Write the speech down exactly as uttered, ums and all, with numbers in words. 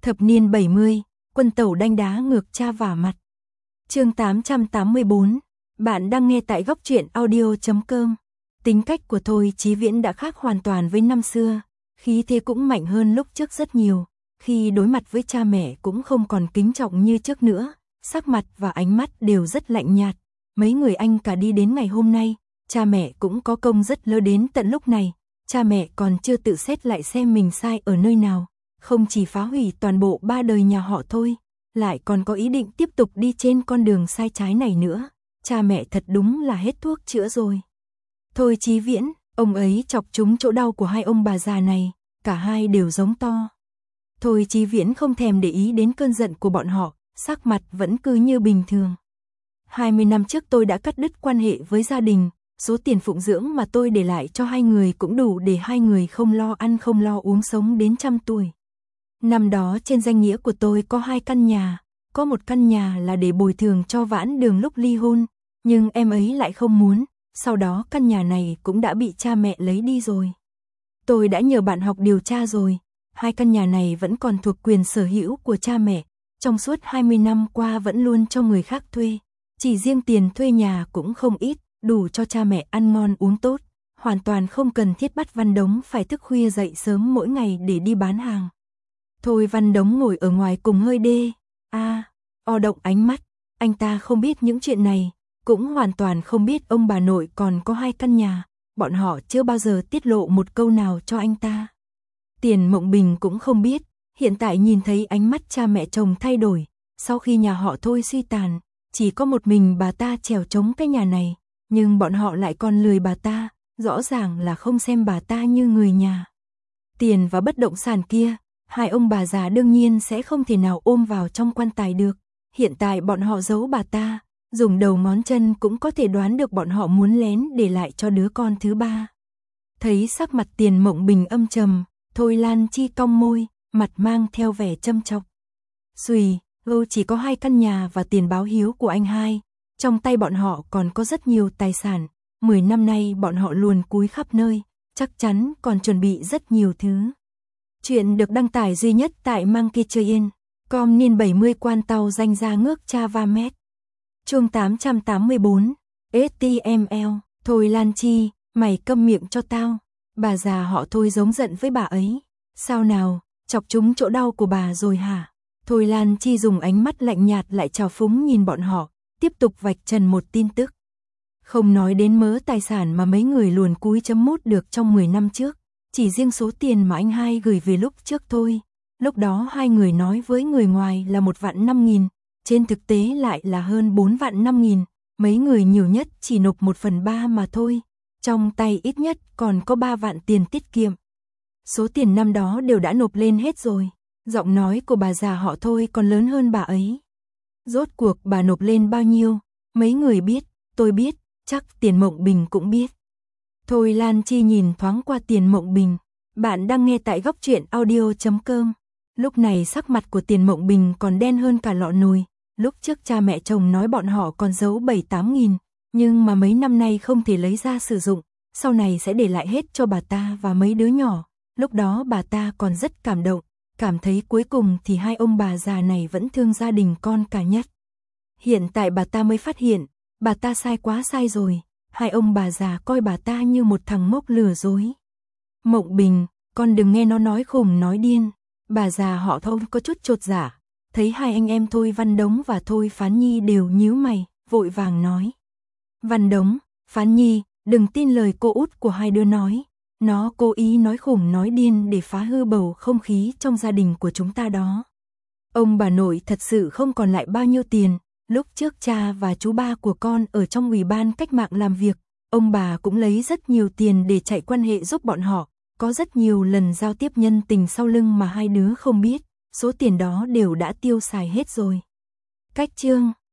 Thập niên bảy mươi, quân tẩu đanh đá ngược cha vả mặt. Chương tám trăm tám mươi bốn, bạn đang nghe tại góc truyện audio chấm com. Tính cách của Thôi Chí Viễn đã khác hoàn toàn với năm xưa, khí thế cũng mạnh hơn lúc trước rất nhiều, khi đối mặt với cha mẹ cũng không còn kính trọng như trước nữa, sắc mặt và ánh mắt đều rất lạnh nhạt. Mấy người anh cả đi đến ngày hôm nay, cha mẹ cũng có công rất lớn đến tận lúc này, cha mẹ còn chưa tự xét lại xem mình sai ở nơi nào, không chỉ phá hủy toàn bộ ba đời nhà họ Thôi, lại còn có ý định tiếp tục đi trên con đường sai trái này nữa. Cha mẹ thật đúng là hết thuốc chữa rồi. Thôi Chí Viễn, ông ấy chọc trúng chỗ đau của hai ông bà già này, cả hai đều giống to. Thôi Chí Viễn không thèm để ý đến cơn giận của bọn họ, sắc mặt vẫn cứ như bình thường. hai mươi năm trước tôi đã cắt đứt quan hệ với gia đình, số tiền phụng dưỡng mà tôi để lại cho hai người cũng đủ để hai người không lo ăn không lo uống sống đến trăm tuổi. Năm đó trên danh nghĩa của tôi có hai căn nhà, có một căn nhà là để bồi thường cho Vãn Đường lúc ly hôn, nhưng em ấy lại không muốn, sau đó căn nhà này cũng đã bị cha mẹ lấy đi rồi. Tôi đã nhờ bạn học điều tra rồi, hai căn nhà này vẫn còn thuộc quyền sở hữu của cha mẹ, trong suốt hai mươi năm qua vẫn luôn cho người khác thuê, chỉ riêng tiền thuê nhà cũng không ít, đủ cho cha mẹ ăn ngon uống tốt, hoàn toàn không cần thiết bắt Văn Đống phải thức khuya dậy sớm mỗi ngày để đi bán hàng. Thôi Văn Đống ngồi ở ngoài cùng hơi đê, a, o động ánh mắt, anh ta không biết những chuyện này, cũng hoàn toàn không biết ông bà nội còn có hai căn nhà, bọn họ chưa bao giờ tiết lộ một câu nào cho anh ta. Tiền Mộng Bình cũng không biết, hiện tại nhìn thấy ánh mắt cha mẹ chồng thay đổi, sau khi nhà họ Thôi suy tàn, chỉ có một mình bà ta trèo trống cái nhà này, nhưng bọn họ lại còn lười bà ta, rõ ràng là không xem bà ta như người nhà. Tiền và bất động sản kia, hai ông bà già đương nhiên sẽ không thể nào ôm vào trong quan tài được, hiện tại bọn họ giấu bà ta, dùng đầu ngón chân cũng có thể đoán được bọn họ muốn lén để lại cho đứa con thứ ba. Thấy sắc mặt Tiền Mộng Bình âm trầm, Thôi Lan Chi cong môi, mặt mang theo vẻ châm chọc. Xùy, Âu chỉ có hai căn nhà và tiền báo hiếu của anh hai, trong tay bọn họ còn có rất nhiều tài sản, mười năm nay bọn họ luồn cúi khắp nơi, chắc chắn còn chuẩn bị rất nhiều thứ. Chuyện được đăng tải duy nhất tại Monkey Train, com niên bảy mươi quan tàu danh ra ngước cha va mét. Chương tám trăm tám mươi bốn, ét tê em lờ, Thôi Lan Chi, mày câm miệng cho tao. Bà già họ Thôi giống giận với bà ấy. Sao nào, chọc trúng chỗ đau của bà rồi hả? Thôi Lan Chi dùng ánh mắt lạnh nhạt lại trào phúng nhìn bọn họ, tiếp tục vạch trần một tin tức. Không nói đến mớ tài sản mà mấy người luồn cúi chấm mút được trong mười năm trước, chỉ riêng số tiền mà anh hai gửi về lúc trước thôi. Lúc đó hai người nói với người ngoài là một vạn năm nghìn, trên thực tế lại là hơn bốn vạn năm nghìn, mấy người nhiều nhất chỉ nộp một phần ba mà thôi. Trong tay ít nhất còn có ba vạn tiền tiết kiệm. Số tiền năm đó đều đã nộp lên hết rồi. Giọng nói của bà già họ Thôi còn lớn hơn bà ấy. Rốt cuộc bà nộp lên bao nhiêu? Mấy người biết, tôi biết, chắc Tiền Mộng Bình cũng biết. Thôi Lan Chi nhìn thoáng qua Tiền Mộng Bình. Bạn đang nghe tại góc truyện audio chấm com. Lúc này sắc mặt của Tiền Mộng Bình còn đen hơn cả lọ nồi. Lúc trước cha mẹ chồng nói bọn họ còn giấu bảy tám nghìn, nhưng mà mấy năm nay không thể lấy ra sử dụng, sau này sẽ để lại hết cho bà ta và mấy đứa nhỏ. Lúc đó bà ta còn rất cảm động, cảm thấy cuối cùng thì hai ông bà già này vẫn thương gia đình con cả nhất. Hiện tại bà ta mới phát hiện, bà ta sai quá sai rồi, hai ông bà già coi bà ta như một thằng mốc lừa dối. Mộng Bình, con đừng nghe nó nói khùng nói điên. Bà già họ Thôi có chút chột dạ, thấy hai anh em Thôi Văn Đống và Thôi Phán Nhi đều nhíu mày, vội vàng nói. Văn Đống, Phán Nhi, đừng tin lời cô út của hai đứa nói, nó cố ý nói khủng nói điên để phá hư bầu không khí trong gia đình của chúng ta đó. Ông bà nội thật sự không còn lại bao nhiêu tiền, lúc trước cha và chú ba của con ở trong ủy ban cách mạng làm việc, ông bà cũng lấy rất nhiều tiền để chạy quan hệ giúp bọn họ, có rất nhiều lần giao tiếp nhân tình sau lưng mà hai đứa không biết, số tiền đó đều đã tiêu xài hết rồi. Cách chương